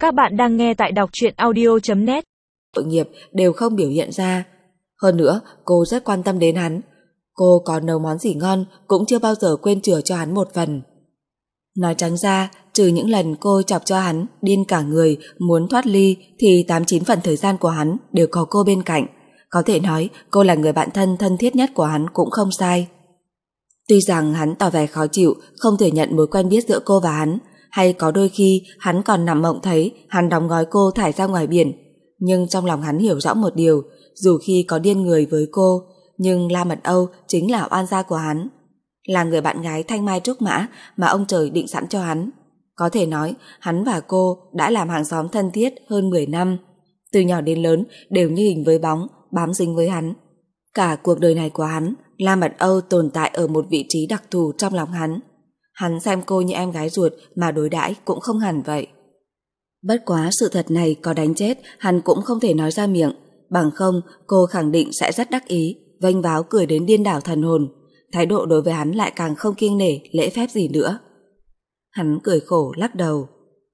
Các bạn đang nghe tại đọc truyện audio.net. Tội nghiệp đều không biểu hiện ra. Hơn nữa, cô rất quan tâm đến hắn. Cô có nấu món gì ngon cũng chưa bao giờ quên chừa cho hắn một phần. Nói trắng ra, trừ những lần cô chọc cho hắn điên cả người muốn thoát ly thì 89 phần thời gian của hắn đều có cô bên cạnh. Có thể nói cô là người bạn thân thân thiết nhất của hắn cũng không sai. Tuy rằng hắn tỏ vẻ khó chịu, không thể nhận mối quen biết giữa cô và hắn, hay có đôi khi hắn còn nằm mộng thấy hắn đóng gói cô thải ra ngoài biển, nhưng trong lòng hắn hiểu rõ một điều, dù khi có điên người với cô, nhưng La Mật Âu chính là oan gia của hắn, là người bạn gái thanh mai trúc mã mà ông trời định sẵn cho hắn. Có thể nói hắn và cô đã làm hàng xóm thân thiết hơn 10 năm, từ nhỏ đến lớn đều như hình với bóng, bám dính với hắn. Cả cuộc đời này của hắn, La Mật Âu tồn tại ở một vị trí đặc thù trong lòng hắn. Hắn xem cô như em gái ruột mà đối đãi cũng không hẳn vậy. Bất quá sự thật này có đánh chết hắn cũng không thể nói ra miệng, bằng không cô khẳng định sẽ rất đắc ý, vênh váo cười đến điên đảo thần hồn. Thái độ đối với hắn lại càng không kiêng nể lễ phép gì nữa. Hắn cười khổ lắc đầu.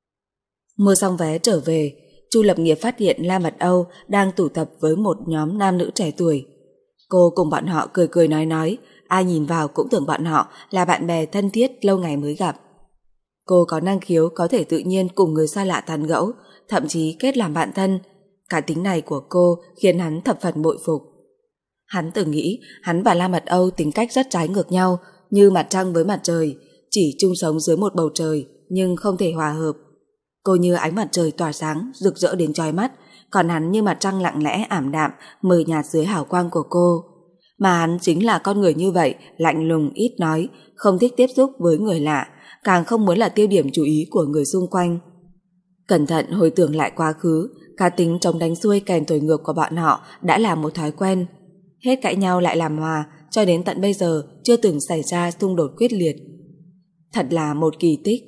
Mua xong vé trở về, Chu Lập Nghiệp phát hiện La Mật Âu đang tụ tập với một nhóm nam nữ trẻ tuổi. Cô cùng bọn họ cười cười nói, ai nhìn vào cũng tưởng bọn họ là bạn bè thân thiết lâu ngày mới gặp. Cô có năng khiếu có thể tự nhiên cùng người xa lạ tán gẫu, thậm chí kết làm bạn thân. Cả tính này của cô khiến hắn thập phần bội phục. Hắn từng nghĩ hắn và La Mật Âu tính cách rất trái ngược nhau, như mặt trăng với mặt trời, chỉ chung sống dưới một bầu trời nhưng không thể hòa hợp. Cô như ánh mặt trời tỏa sáng, rực rỡ đến chói mắt, còn hắn như mặt trăng lặng lẽ ảm đạm, mờ nhạt dưới hào quang của cô. Mà hắn chính là con người như vậy, lạnh lùng, ít nói, không thích tiếp xúc với người lạ, càng không muốn là tiêu điểm chú ý của người xung quanh. Cẩn thận hồi tưởng lại quá khứ, cá tính chống đánh xuôi kèn thổi ngược của bọn họ đã là một thói quen. Hết cãi nhau lại làm hòa, cho đến tận bây giờ chưa từng xảy ra xung đột quyết liệt. Thật là một kỳ tích.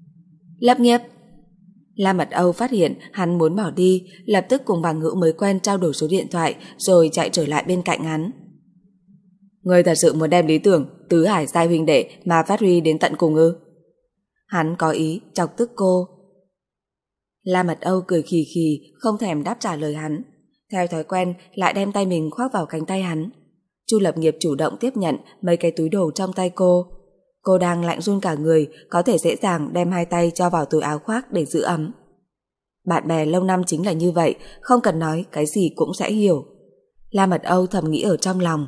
Lập Nghiệp. La Mật Âu phát hiện hắn muốn bỏ đi, lập tức cùng bằng hữu mới quen trao đổi số điện thoại rồi chạy trở lại bên cạnh hắn. Ngươi thật sự muốn đem lý tưởng tứ hải giai huynh đệ mà phát huy đến tận cùng ư? Hắn có ý chọc tức cô. La Mật Âu cười khì khì, không thèm đáp trả lời hắn. Theo thói quen lại đem tay mình khoác vào cánh tay hắn. Chu Lập Nghiệp chủ động tiếp nhận mấy cái túi đồ trong tay cô. Cô đang lạnh run cả người, có thể dễ dàng đem hai tay cho vào túi áo khoác để giữ ấm. Bạn bè lâu năm chính là như vậy, không cần nói cái gì cũng sẽ hiểu. La Mật Âu thầm nghĩ ở trong lòng.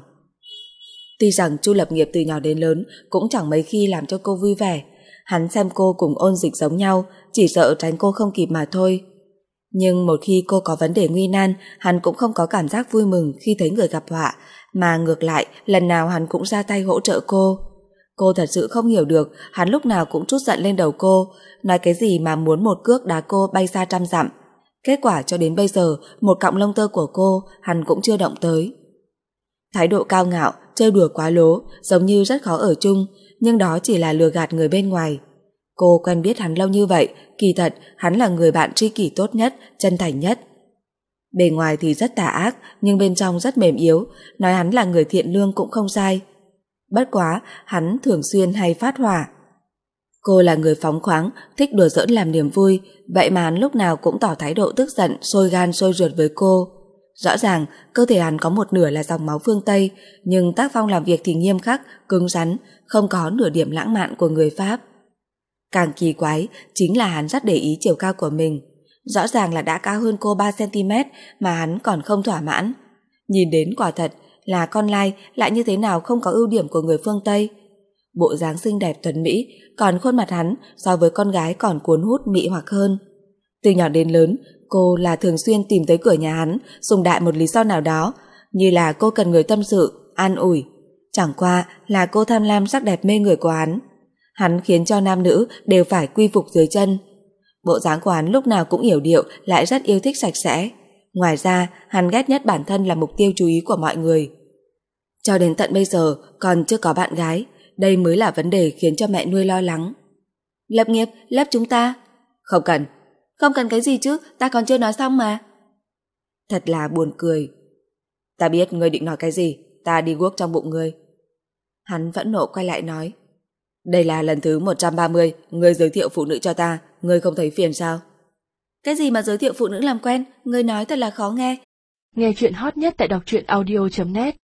Tuy rằng Chu Lập Nghiệp từ nhỏ đến lớn cũng chẳng mấy khi làm cho cô vui vẻ, hắn xem cô cùng Ôn Dịch giống nhau, chỉ sợ tránh cô không kịp mà thôi. Nhưng một khi cô có vấn đề nguy nan, hắn cũng không có cảm giác vui mừng khi thấy người gặp họa, mà ngược lại lần nào hắn cũng ra tay hỗ trợ cô. Cô thật sự không hiểu được hắn lúc nào cũng trút giận lên đầu cô, nói cái gì mà muốn một cước đá cô bay xa trăm dặm. Kết quả cho đến bây giờ một cọng lông tơ của cô hắn cũng chưa động tới. Thái độ cao ngạo, trêu đùa quá lố, giống như rất khó ở chung, nhưng đó chỉ là lừa gạt người bên ngoài. Cô quen biết hắn lâu như vậy, kỳ thật hắn là người bạn tri kỷ tốt nhất, chân thành nhất. Bề ngoài thì rất tà ác, nhưng bên trong rất mềm yếu, nói hắn là người thiện lương cũng không sai. Bất quá, hắn thường xuyên hay phát hỏa. Cô là người phóng khoáng, thích đùa giỡn làm niềm vui, vậy mà hắn lúc nào cũng tỏ thái độ tức giận, sôi gan sôi ruột với cô. Rõ ràng, cơ thể hắn có một nửa là dòng máu phương Tây, nhưng tác phong làm việc thì nghiêm khắc, cứng rắn, không có nửa điểm lãng mạn của người Pháp. Càng kỳ quái, chính là hắn rất để ý chiều cao của mình. Rõ ràng là đã cao hơn cô 3cm mà hắn còn không thỏa mãn. Nhìn đến quả thật là con lai lại như thế nào không có ưu điểm của người phương Tây. Bộ dáng xinh đẹp tuấn mỹ, còn khuôn mặt hắn so với con gái còn cuốn hút mị hoặc hơn. Từ nhỏ đến lớn, cô là thường xuyên tìm tới cửa nhà hắn, dùng đại một lý do nào đó, như là cô cần người tâm sự, an ủi. Chẳng qua là cô tham lam sắc đẹp mê người của hắn. Hắn khiến cho nam nữ đều phải quy phục dưới chân. Bộ dáng của hắn lúc nào cũng yểu điệu, lại rất yêu thích sạch sẽ. Ngoài ra, hắn ghét nhất bản thân là mục tiêu chú ý của mọi người. Cho đến tận bây giờ còn chưa có bạn gái, đây mới là vấn đề khiến cho mẹ nuôi lo lắng. Lập Nghiệp, lớp chúng ta. Không cần. Không cần cái gì chứ, ta còn chưa nói xong mà. Thật là buồn cười. Ta biết ngươi định nói cái gì, ta đi guốc trong bụng ngươi. Hắn vẫn nộ quay lại nói. Đây là lần thứ 130 ngươi giới thiệu phụ nữ cho ta, ngươi không thấy phiền sao? Cái gì mà giới thiệu phụ nữ làm quen, ngươi nói thật là khó nghe. Nghe chuyện hot nhất tại đọc truyện audio.net